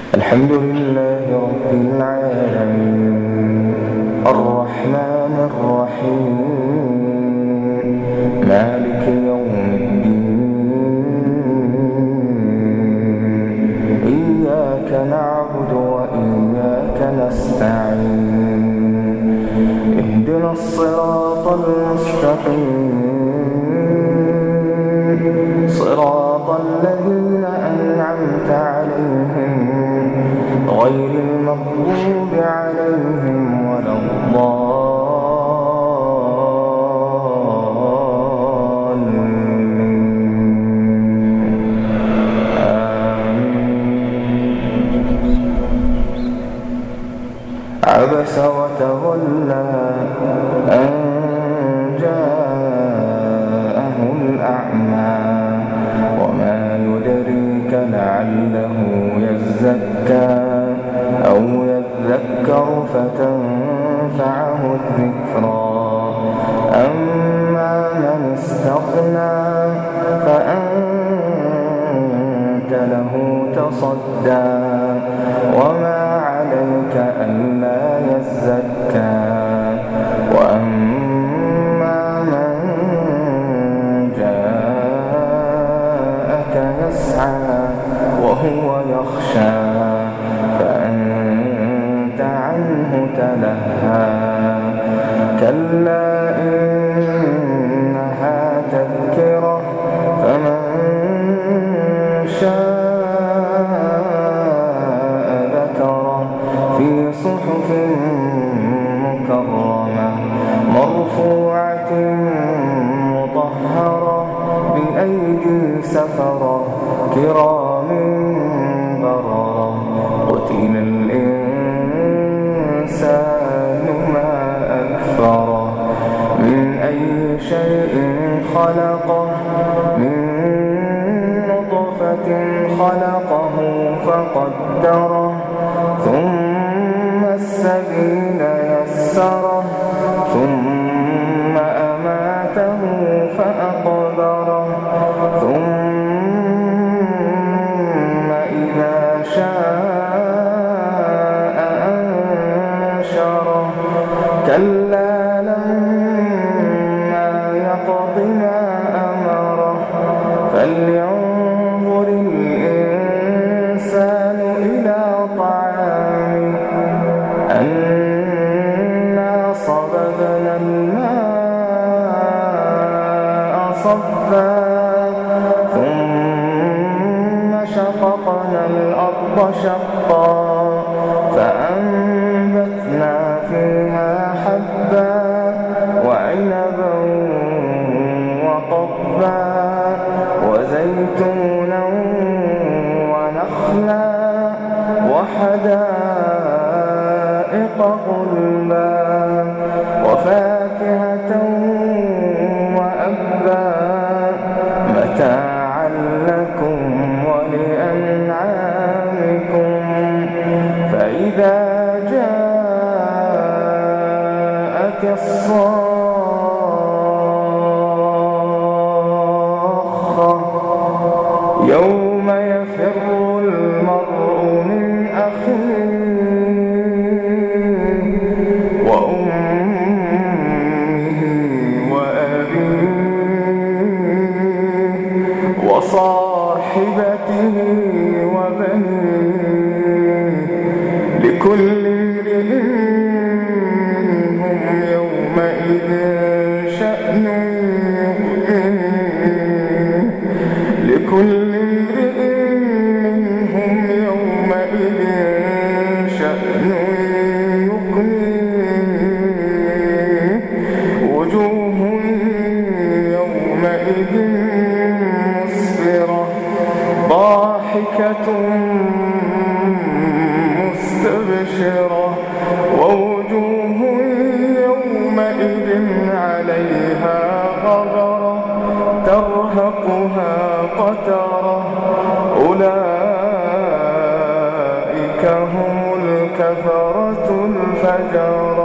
الحمد لله رب العالمين الرحمن الرحيم مالك يوم الدين إياك نعبد وإياك نستعين اهدنا الصراط المستقيم صراط الذين أنعمت عليهم غير المغضوب عليهم ولا الضالين عبس وتولى أن جاءه الأعمى وما يدريك لعله يزكى أو يذكر فتنفعه الذكرى أما من استغنى فأنت له تصدى وما عليك ألا يزكى وأما من جاءك يسعى وهو يخشى فأنت عنه تلهى كلا إنها تذكرة فمن شاء ذكره في صحف مكرمة مرفوعة مطهرة بأيدي سفرة كرام بررة قتل الإنسان ما أكفره من أي شيء خلقه من نطفة خلقه فقدره ثم السبيل يسره ثم أماته فأقبره ثم إذا شاء أنشره كلا لما يقض ما أمره فلينظر الإنسان إلى طعامه أنا صببنا الماء صبا ثم شققنا الأرض شقا فأنبتنا فيها حبا وعنبا وقضبا وزيتونا ونخلا وحدائق غلبا وفاكهة وأبا متاعا لكم ولأنعامكم فإذا جاءت الصاخة يوم يفر المرء من أخيه وأمه وأبيه وصاحبته وبنيه لكل امرئ منهم يومئذ شأن يغنيه لكل امرئ منهم يومئذ شأن يغنيه وجوه يومئذ مسفرة ضاحكة مستبشرة ووجوه يومئذ عليها غبرة ترهقها قترة أولئك هم الكفرة الفجرة